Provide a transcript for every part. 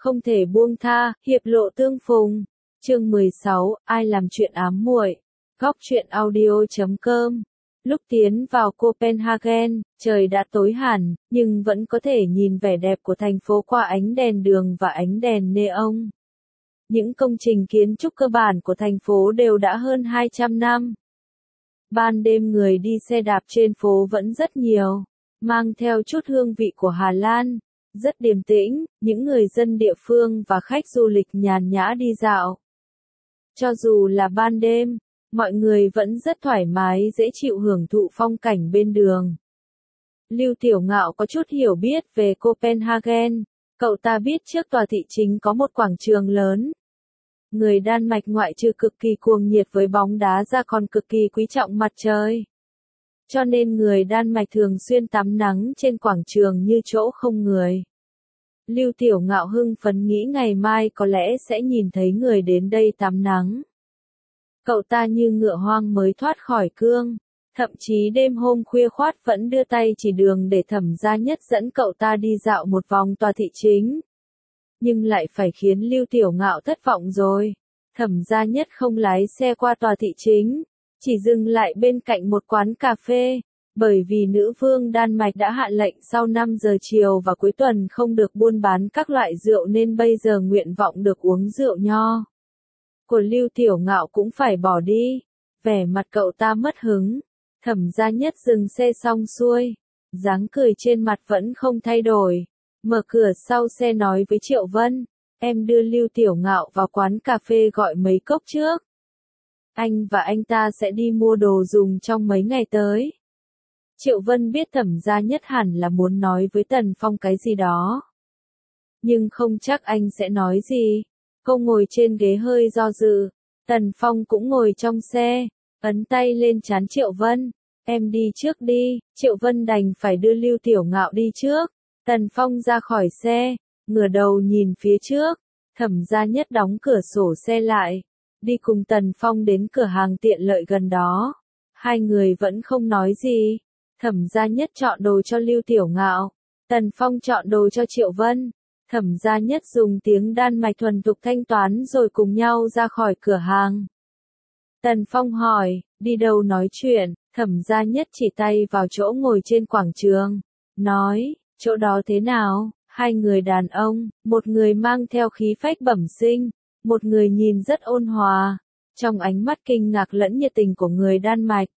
không thể buông tha, hiệp lộ tương phùng. Chương 16, ai làm chuyện ám muội. Góc truyện audio.com. Lúc tiến vào Copenhagen, trời đã tối hẳn, nhưng vẫn có thể nhìn vẻ đẹp của thành phố qua ánh đèn đường và ánh đèn neon. Những công trình kiến trúc cơ bản của thành phố đều đã hơn 200 năm. Ban đêm người đi xe đạp trên phố vẫn rất nhiều, mang theo chút hương vị của Hà Lan, rất điềm tĩnh, những người dân địa phương và khách du lịch nhàn nhã đi dạo. Cho dù là ban đêm, mọi người vẫn rất thoải mái dễ chịu hưởng thụ phong cảnh bên đường. Lưu Tiểu Ngạo có chút hiểu biết về Copenhagen, cậu ta biết trước tòa thị chính có một quảng trường lớn. Người Đan Mạch ngoại trừ cực kỳ cuồng nhiệt với bóng đá ra còn cực kỳ quý trọng mặt trời. Cho nên người Đan Mạch thường xuyên tắm nắng trên quảng trường như chỗ không người. Lưu Tiểu Ngạo hưng phấn nghĩ ngày mai có lẽ sẽ nhìn thấy người đến đây tắm nắng. Cậu ta như ngựa hoang mới thoát khỏi cương, thậm chí đêm hôm khuya khoắt vẫn đưa tay chỉ đường để Thẩm Gia Nhất dẫn cậu ta đi dạo một vòng tòa thị chính. Nhưng lại phải khiến Lưu Tiểu Ngạo thất vọng rồi. Thẩm Gia Nhất không lái xe qua tòa thị chính, chỉ dừng lại bên cạnh một quán cà phê, bởi vì nữ vương Đan Mạch đã hạ lệnh sau 5 giờ chiều và cuối tuần không được buôn bán các loại rượu nên bây giờ nguyện vọng được uống rượu nho của Lưu Tiểu Ngạo cũng phải bỏ đi. Vẻ mặt cậu ta mất hứng. Thẩm Gia Nhất dừng xe xong xuôi, dáng cười trên mặt vẫn không thay đổi. Mở cửa sau xe nói với Triệu Vân, em đưa Lưu Tiểu Ngạo vào quán cà phê gọi mấy cốc trước. Anh và anh ta sẽ đi mua đồ dùng trong mấy ngày tới. Triệu Vân biết Thẩm Gia Nhất hẳn là muốn nói với Tần Phong cái gì đó. Nhưng không chắc anh sẽ nói gì. Cô ngồi trên ghế hơi do dự. Tần Phong cũng ngồi trong xe, ấn tay lên trán Triệu Vân. Em đi trước đi. Triệu Vân đành phải đưa Lưu Tiểu Ngạo đi trước. Tần Phong ra khỏi xe, ngửa đầu nhìn phía trước. Thẩm Gia Nhất đóng cửa sổ xe lại, đi cùng Tần Phong đến cửa hàng tiện lợi gần đó. Hai người vẫn không nói gì. Thẩm Gia Nhất chọn đồ cho Lưu Tiểu Ngạo, Tần Phong chọn đồ cho Triệu Vân. Thẩm Gia Nhất dùng tiếng Đan Mạch thuần thục thanh toán rồi cùng nhau ra khỏi cửa hàng. Tần Phong hỏi, đi đâu nói chuyện? Thẩm Gia Nhất chỉ tay vào chỗ ngồi trên quảng trường, nói, chỗ đó thế nào? Hai người đàn ông, một người mang theo khí phách bẩm sinh, một người nhìn rất ôn hòa, trong ánh mắt kinh ngạc lẫn nhiệt tình của người Đan Mạch.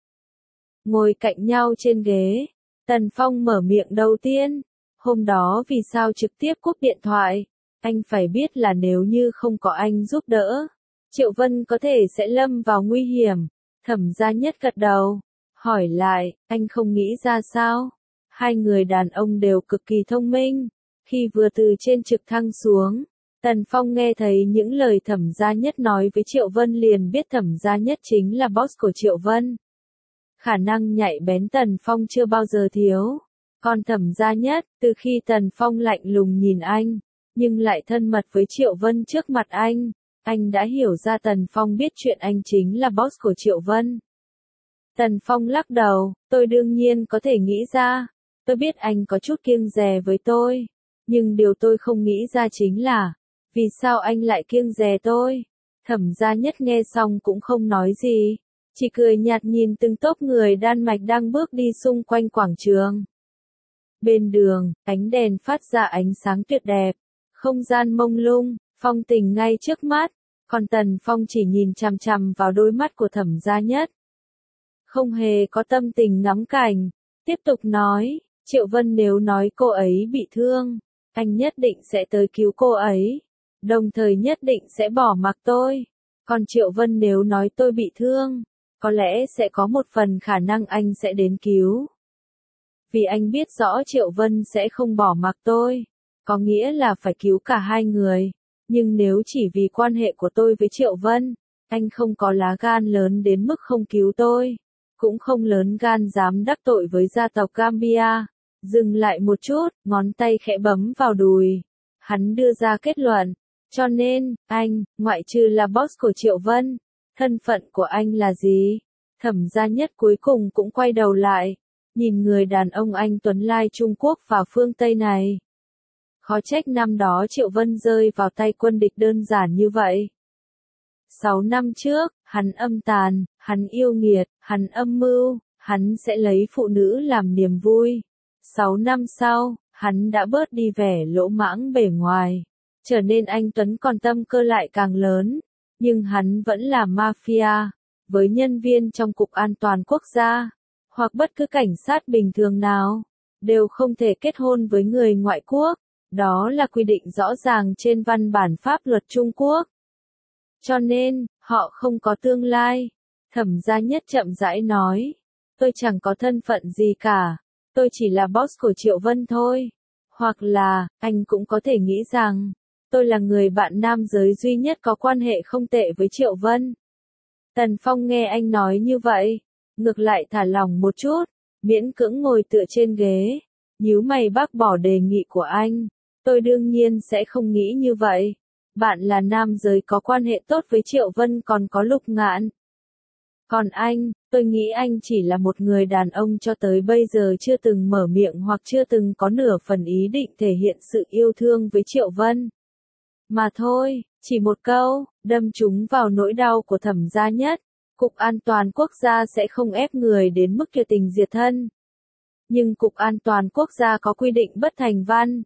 Ngồi cạnh nhau trên ghế, Tần Phong mở miệng đầu tiên. Hôm đó vì sao trực tiếp cúp điện thoại? Anh phải biết là nếu như không có anh giúp đỡ, Triệu Vân có thể sẽ lâm vào nguy hiểm. Thẩm Gia Nhất gật đầu, hỏi lại, anh không nghĩ ra sao? Hai người đàn ông đều cực kỳ thông minh. Khi vừa từ trên trực thăng xuống, Tần Phong nghe thấy những lời Thẩm Gia Nhất nói với Triệu Vân liền biết Thẩm Gia Nhất chính là boss của Triệu Vân. Khả năng nhạy bén Tần Phong chưa bao giờ thiếu. Còn Thẩm Gia Nhất, từ khi Tần Phong lạnh lùng nhìn anh, nhưng lại thân mật với Triệu Vân trước mặt anh đã hiểu ra Tần Phong biết chuyện anh chính là boss của Triệu Vân. Tần Phong lắc đầu, tôi đương nhiên có thể nghĩ ra, tôi biết anh có chút kiêng dè với tôi, nhưng điều tôi không nghĩ ra chính là, vì sao anh lại kiêng dè tôi? Thẩm Gia Nhất nghe xong cũng không nói gì, chỉ cười nhạt nhìn từng tốp người Đan Mạch đang bước đi xung quanh quảng trường. Bên đường, ánh đèn phát ra ánh sáng tuyệt đẹp, không gian mông lung, phong tình ngay trước mắt, còn Tần Phong chỉ nhìn chằm chằm vào đôi mắt của Thẩm Gia Nhất. Không hề có tâm tình ngắm cảnh, tiếp tục nói, Triệu Vân nếu nói cô ấy bị thương, anh nhất định sẽ tới cứu cô ấy, đồng thời nhất định sẽ bỏ mặc tôi. Còn Triệu Vân nếu nói tôi bị thương, có lẽ sẽ có một phần khả năng anh sẽ đến cứu. Vì anh biết rõ Triệu Vân sẽ không bỏ mặc tôi, có nghĩa là phải cứu cả hai người. Nhưng nếu chỉ vì quan hệ của tôi với Triệu Vân, anh không có lá gan lớn đến mức không cứu tôi, cũng không lớn gan dám đắc tội với gia tộc Gambia. Dừng lại một chút, ngón tay khẽ bấm vào đùi. Hắn đưa ra kết luận, cho nên, anh, ngoại trừ là boss của Triệu Vân, thân phận của anh là gì? Thẩm Gia Nhất cuối cùng cũng quay đầu lại, nhìn người đàn ông anh tuấn lai Trung Quốc và phương Tây này. Khó trách năm đó Triệu Vân rơi vào tay quân địch đơn giản như vậy. 6 năm trước, hắn âm tàn, hắn yêu nghiệt, hắn âm mưu, hắn sẽ lấy phụ nữ làm niềm vui. 6 năm sau, hắn đã bớt đi vẻ lỗ mãng bề ngoài, trở nên anh tuấn còn tâm cơ lại càng lớn, nhưng hắn vẫn là mafia, với nhân viên trong Cục An toàn Quốc gia, hoặc bất cứ cảnh sát bình thường nào, đều không thể kết hôn với người ngoại quốc, đó là quy định rõ ràng trên văn bản pháp luật Trung Quốc. Cho nên, họ không có tương lai. Thẩm Gia Nhất chậm rãi nói, tôi chẳng có thân phận gì cả, tôi chỉ là boss của Triệu Vân thôi. Hoặc là, anh cũng có thể nghĩ rằng, tôi là người bạn nam giới duy nhất có quan hệ không tệ với Triệu Vân. Tần Phong nghe anh nói như vậy, ngược lại thả lỏng một chút, miễn cưỡng ngồi tựa trên ghế, nhíu mày bác bỏ đề nghị của anh. Tôi đương nhiên sẽ không nghĩ như vậy. Bạn là nam giới có quan hệ tốt với Triệu Vân còn có Lục Ngạn. Còn anh, tôi nghĩ anh chỉ là một người đàn ông cho tới bây giờ chưa từng mở miệng hoặc chưa từng có nửa phần ý định thể hiện sự yêu thương với Triệu Vân. Mà thôi, chỉ một câu, đâm trúng vào nỗi đau của Thẩm Gia Nhất. Cục An toàn Quốc gia sẽ không ép người đến mức tuyệt tình diệt thân. Nhưng Cục An toàn Quốc gia có quy định bất thành văn.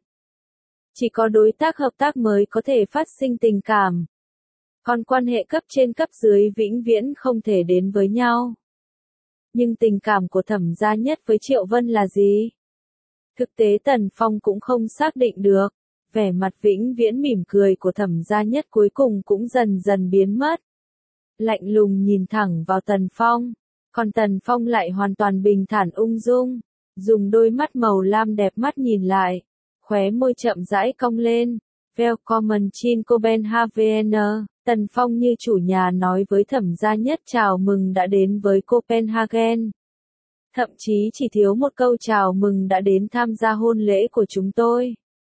Chỉ có đối tác hợp tác mới có thể phát sinh tình cảm. Còn quan hệ cấp trên cấp dưới vĩnh viễn không thể đến với nhau. Nhưng tình cảm của Thẩm Gia Nhất với Triệu Vân là gì? Thực tế Tần Phong cũng không xác định được. Vẻ mặt vĩnh viễn mỉm cười của Thẩm Gia Nhất cuối cùng cũng dần dần biến mất. Lạnh lùng nhìn thẳng vào Tần Phong. Còn Tần Phong lại hoàn toàn bình thản ung dung. Dùng đôi mắt màu lam đẹp mắt nhìn lại. Khóe môi chậm rãi cong lên. Willkommen in Copenhagen. Tần Phong như chủ nhà nói với Thẩm Gia Nhất chào mừng đã đến với Copenhagen. Thậm chí chỉ thiếu một câu chào mừng đã đến tham gia hôn lễ của chúng tôi.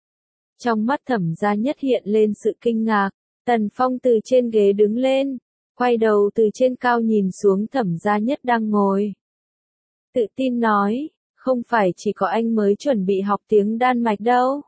Trong mắt Thẩm Gia Nhất hiện lên sự kinh ngạc. Tần Phong từ trên ghế đứng lên, quay đầu từ trên cao nhìn xuống Thẩm Gia Nhất đang ngồi. Tự tin nói, không phải chỉ có anh mới chuẩn bị học tiếng Đan Mạch đâu.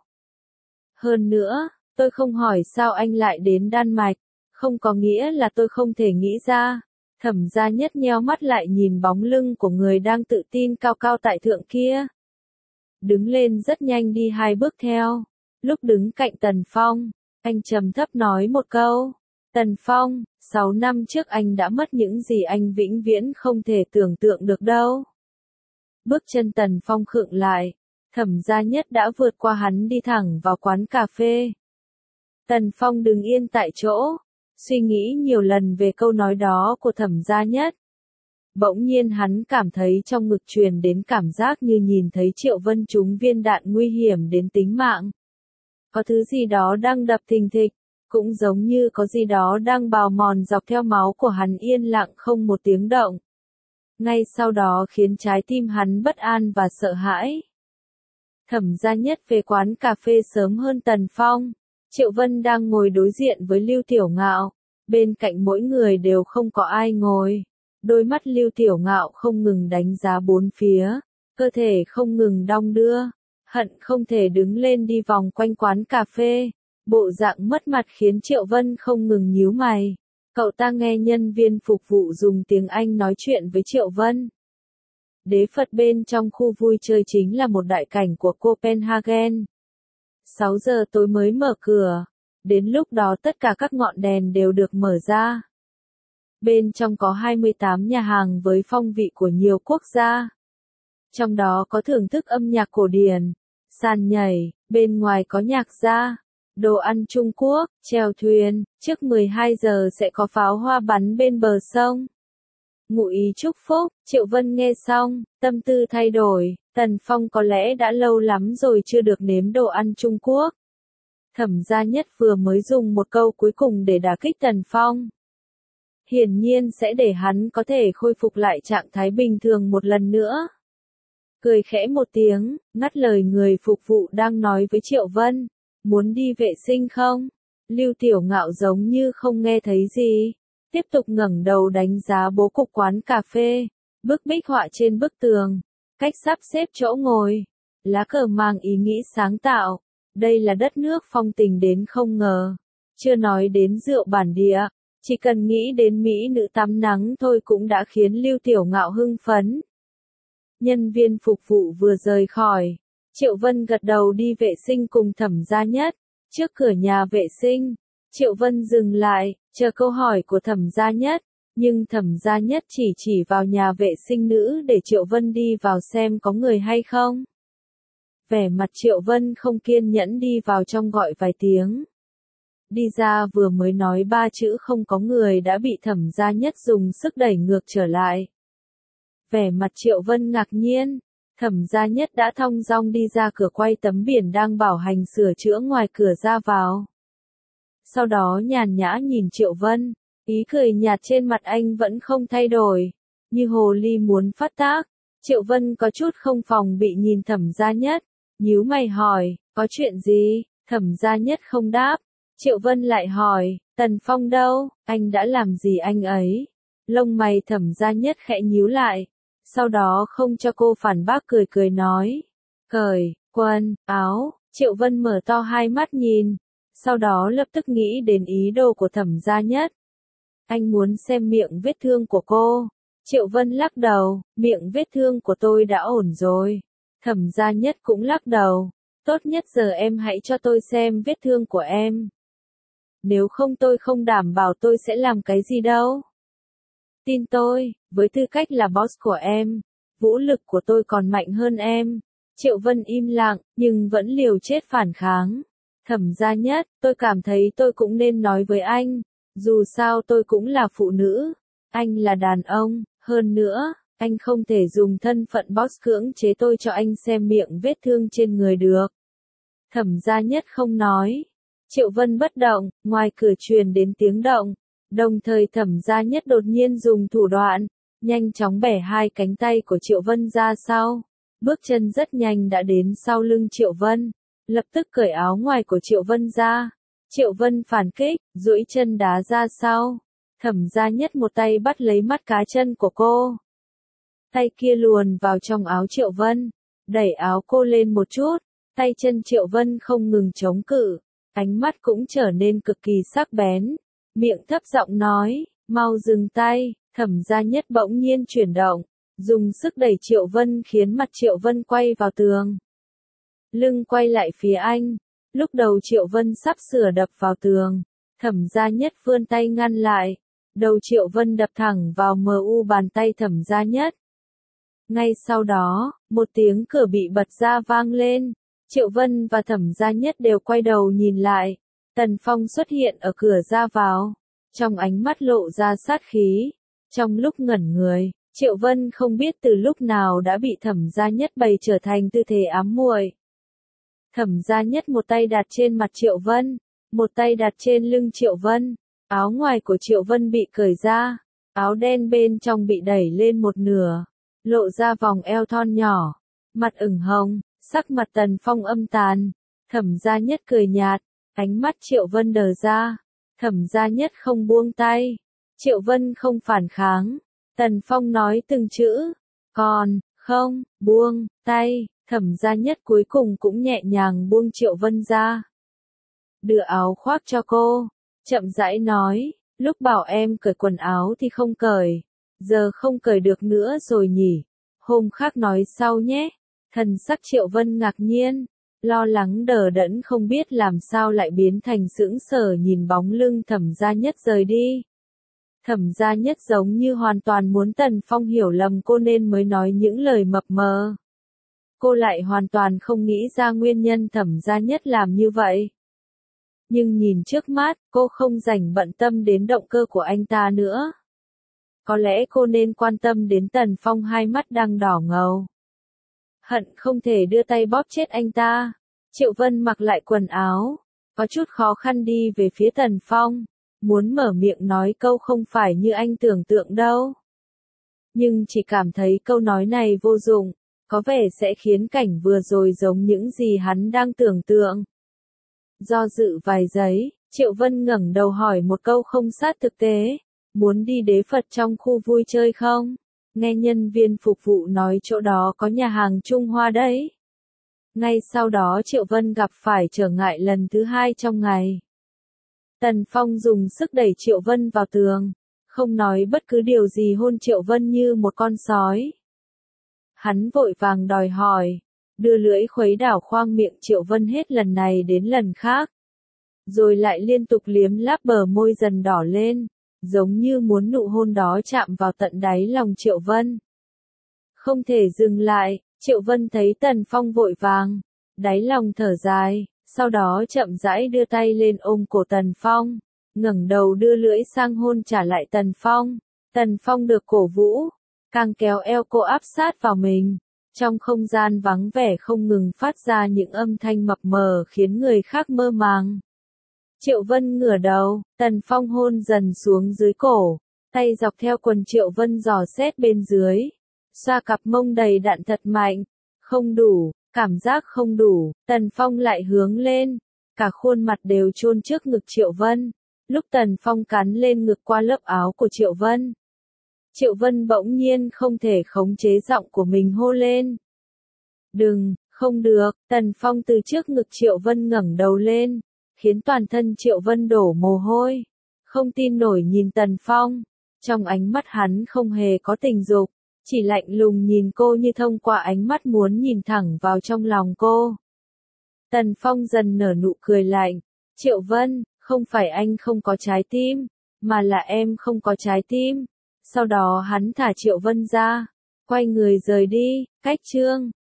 Hơn nữa, tôi không hỏi sao anh lại đến Đan Mạch, không có nghĩa là tôi không thể nghĩ ra. Thẩm Gia Nhất nheo mắt lại nhìn bóng lưng của người đang tự tin cao cao tại thượng kia. Đứng lên rất nhanh đi 2 bước theo. Lúc đứng cạnh Tần Phong, anh trầm thấp nói một câu. Tần Phong, 6 năm trước anh đã mất những gì anh vĩnh viễn không thể tưởng tượng được đâu. Bước chân Tần Phong khựng lại. Thẩm Gia Nhất đã vượt qua hắn đi thẳng vào quán cà phê. Tần Phong đứng yên tại chỗ, suy nghĩ nhiều lần về câu nói đó của Thẩm Gia Nhất. Bỗng nhiên hắn cảm thấy trong ngực truyền đến cảm giác như nhìn thấy Triệu Vân trúng viên đạn nguy hiểm đến tính mạng. Có thứ gì đó đang đập thình thịch, cũng giống như có gì đó đang bào mòn dọc theo máu của hắn yên lặng không một tiếng động. Ngay sau đó khiến trái tim hắn bất an và sợ hãi. Thẩm Gia Nhất về quán cà phê sớm hơn Tần Phong. Triệu Vân đang ngồi đối diện với Lưu Tiểu Ngạo. Bên cạnh mỗi người đều không có ai ngồi. Đôi mắt Lưu Tiểu Ngạo không ngừng đánh giá bốn phía. Cơ thể không ngừng đong đưa. Hận không thể đứng lên đi vòng quanh quán cà phê. Bộ dạng mất mặt khiến Triệu Vân không ngừng nhíu mày. Cậu ta nghe nhân viên phục vụ dùng tiếng Anh nói chuyện với Triệu Vân. Đế Phật bên trong khu vui chơi chính là một đại cảnh của Copenhagen. 6 giờ tối mới mở cửa. Đến lúc đó tất cả các ngọn đèn đều được mở ra. Bên trong có 28 nhà hàng với phong vị của nhiều quốc gia. Trong đó có thưởng thức âm nhạc cổ điển, sàn nhảy, bên ngoài có nhạc gia, đồ ăn Trung Quốc, chèo thuyền, trước 12 giờ sẽ có pháo hoa bắn bên bờ sông. Ngụ ý chúc phúc, Triệu Vân nghe xong, tâm tư thay đổi, Tần Phong có lẽ đã lâu lắm rồi chưa được nếm đồ ăn Trung Quốc. Thẩm Gia Nhất vừa mới dùng một câu cuối cùng để đả kích Tần Phong. Hiển nhiên sẽ để hắn có thể khôi phục lại trạng thái bình thường một lần nữa. Cười khẽ một tiếng, ngắt lời người phục vụ đang nói với Triệu Vân. Muốn đi vệ sinh không? Lưu Tiểu Ngạo giống như không nghe thấy gì. Tiếp tục ngẩng đầu đánh giá bố cục quán cà phê. Bức bích họa trên bức tường. Cách sắp xếp chỗ ngồi. Lá cờ mang ý nghĩ sáng tạo. Đây là đất nước phong tình đến không ngờ. Chưa nói đến rượu bản địa, chỉ cần nghĩ đến mỹ nữ tắm nắng thôi cũng đã khiến Lưu Tiểu Ngạo hưng phấn. Nhân viên phục vụ vừa rời khỏi, Triệu Vân gật đầu đi vệ sinh cùng Thẩm Gia Nhất. Trước cửa nhà vệ sinh, Triệu Vân dừng lại, chờ câu hỏi của Thẩm Gia Nhất, nhưng Thẩm Gia Nhất chỉ vào nhà vệ sinh nữ để Triệu Vân đi vào xem có người hay không. Vẻ mặt Triệu Vân không kiên nhẫn đi vào trong gọi vài tiếng. Đi ra vừa mới nói 3 chữ không có người đã bị Thẩm Gia Nhất dùng sức đẩy ngược trở lại. Vẻ mặt Triệu Vân ngạc nhiên, Thẩm Gia Nhất đã thong dong đi ra cửa quay tấm biển đang bảo hành sửa chữa ngoài cửa ra vào. Sau đó nhàn nhã nhìn Triệu Vân, ý cười nhạt trên mặt anh vẫn không thay đổi, như hồ ly muốn phát tác. Triệu Vân có chút không phòng bị nhìn Thẩm Gia Nhất, nhíu mày hỏi, có chuyện gì? Thẩm Gia Nhất không đáp. Triệu Vân lại hỏi, Tần Phong đâu, anh đã làm gì anh ấy? Lông mày Thẩm Gia Nhất khẽ nhíu lại, sau đó không cho cô phản bác cười nói, cởi quần áo. Triệu Vân mở to hai mắt nhìn, sau đó lập tức nghĩ đến ý đồ của Thẩm Gia Nhất. Anh muốn xem miệng vết thương của cô. Triệu Vân lắc đầu, miệng vết thương của tôi đã ổn rồi. Thẩm Gia Nhất cũng lắc đầu, tốt nhất giờ em hãy cho tôi xem vết thương của em. Nếu không tôi không đảm bảo tôi sẽ làm cái gì đâu. Tin tôi, với tư cách là boss của em, vũ lực của tôi còn mạnh hơn em. Triệu Vân im lặng, nhưng vẫn liều chết phản kháng. Thẩm Gia Nhất, tôi cảm thấy tôi cũng nên nói với anh, dù sao tôi cũng là phụ nữ, anh là đàn ông, hơn nữa, anh không thể dùng thân phận boss cưỡng chế tôi cho anh xem miệng vết thương trên người được. Thẩm Gia Nhất không nói. Triệu Vân bất động, ngoài cửa truyền đến tiếng động, đồng thời Thẩm Gia Nhất đột nhiên dùng thủ đoạn, nhanh chóng bẻ hai cánh tay của Triệu Vân ra sau, bước chân rất nhanh đã đến sau lưng Triệu Vân, lập tức cởi áo ngoài của Triệu Vân ra. Triệu Vân phản kích, duỗi chân đá ra sau, Thẩm Gia Nhất một tay bắt lấy mắt cá chân của cô, tay kia luồn vào trong áo Triệu Vân, đẩy áo cô lên một chút, tay chân Triệu Vân không ngừng chống cự. Ánh mắt cũng trở nên cực kỳ sắc bén, miệng thấp giọng nói, mau dừng tay. Thẩm Gia Nhất bỗng nhiên chuyển động, dùng sức đẩy Triệu Vân khiến mặt Triệu Vân quay vào tường. Lưng quay lại phía anh, lúc đầu Triệu Vân sắp sửa đập vào tường, Thẩm Gia Nhất vươn tay ngăn lại, đầu Triệu Vân đập thẳng vào bàn tay Thẩm Gia Nhất. Ngay sau đó, một tiếng cửa bị bật ra vang lên. Triệu Vân và Thẩm Gia Nhất đều quay đầu nhìn lại. Tần Phong xuất hiện ở cửa ra vào, trong ánh mắt lộ ra sát khí. Trong lúc ngẩn người, Triệu Vân không biết từ lúc nào đã bị Thẩm Gia Nhất bày trở thành tư thế ám muội. Thẩm Gia Nhất một tay đặt trên mặt Triệu Vân, một tay đặt trên lưng Triệu Vân. Áo ngoài của Triệu Vân bị cởi ra, áo đen bên trong bị đẩy lên một nửa, lộ ra vòng eo thon nhỏ, mặt ửng hồng. Sắc mặt Tần Phong âm tàn, Thẩm Gia Nhất cười nhạt, ánh mắt Triệu Vân đờ ra, Thẩm Gia Nhất không buông tay, Triệu Vân không phản kháng, Tần Phong nói từng chữ, còn, không, buông, tay, Thẩm Gia Nhất cuối cùng cũng nhẹ nhàng buông Triệu Vân ra. Đưa áo khoác cho cô, chậm rãi nói, lúc bảo em cởi quần áo thì không cởi, giờ không cởi được nữa rồi nhỉ, hôm khác nói sau nhé. Thần sắc Triệu Vân ngạc nhiên, lo lắng đờ đẫn không biết làm sao lại biến thành sững sờ nhìn bóng lưng Thẩm Gia Nhất rời đi. Thẩm Gia Nhất giống như hoàn toàn muốn Tần Phong hiểu lầm cô nên mới nói những lời mập mờ. Cô lại hoàn toàn không nghĩ ra nguyên nhân Thẩm Gia Nhất làm như vậy. Nhưng nhìn trước mắt, cô không rảnh bận tâm đến động cơ của anh ta nữa. Có lẽ cô nên quan tâm đến Tần Phong hai mắt đang đỏ ngầu. Hận không thể đưa tay bóp chết anh ta. Triệu Vân mặc lại quần áo, có chút khó khăn đi về phía Tần Phong, muốn mở miệng nói câu không phải như anh tưởng tượng đâu. Nhưng chỉ cảm thấy câu nói này vô dụng, có vẻ sẽ khiến cảnh vừa rồi giống những gì hắn đang tưởng tượng. Do dự vài giây, Triệu Vân ngẩng đầu hỏi một câu không sát thực tế, muốn đi đế Phật trong khu vui chơi không? Nghe nhân viên phục vụ nói chỗ đó có nhà hàng Trung Hoa đấy. Ngay sau đó Triệu Vân gặp phải trở ngại lần thứ hai trong ngày. Tần Phong dùng sức đẩy Triệu Vân vào tường, không nói bất cứ điều gì hôn Triệu Vân như một con sói. Hắn vội vàng đòi hỏi, đưa lưỡi khuấy đảo khoang miệng Triệu Vân hết lần này đến lần khác. Rồi lại liên tục liếm láp bờ môi dần đỏ lên, giống như muốn nụ hôn đó chạm vào tận đáy lòng Triệu Vân. Không thể dừng lại, Triệu Vân thấy Tần Phong vội vàng, đáy lòng thở dài, sau đó chậm rãi đưa tay lên ôm cổ Tần Phong, ngẩng đầu đưa lưỡi sang hôn trả lại Tần Phong. Tần Phong được cổ vũ, càng kéo eo cô áp sát vào mình. Trong không gian vắng vẻ không ngừng phát ra những âm thanh mập mờ khiến người khác mơ màng. Triệu Vân ngửa đầu, Tần Phong hôn dần xuống dưới cổ, tay dọc theo quần Triệu Vân dò xét bên dưới, xoa cặp mông đầy đặn thật mạnh. Không đủ, cảm giác không đủ, Tần Phong lại hướng lên, cả khuôn mặt đều chôn trước ngực Triệu Vân. Lúc Tần Phong cắn lên ngực qua lớp áo của Triệu Vân, Triệu Vân bỗng nhiên không thể khống chế giọng của mình hô lên. Đừng, không được, Tần Phong từ trước ngực Triệu Vân ngẩng đầu lên, khiến toàn thân Triệu Vân đổ mồ hôi. Không tin nổi nhìn Tần Phong, trong ánh mắt hắn không hề có tình dục, chỉ lạnh lùng nhìn cô như thông qua ánh mắt muốn nhìn thẳng vào trong lòng cô. Tần Phong dần nở nụ cười lạnh, Triệu Vân, không phải anh không có trái tim, mà là em không có trái tim. Sau đó hắn thả Triệu Vân ra, quay người rời đi, cách chương.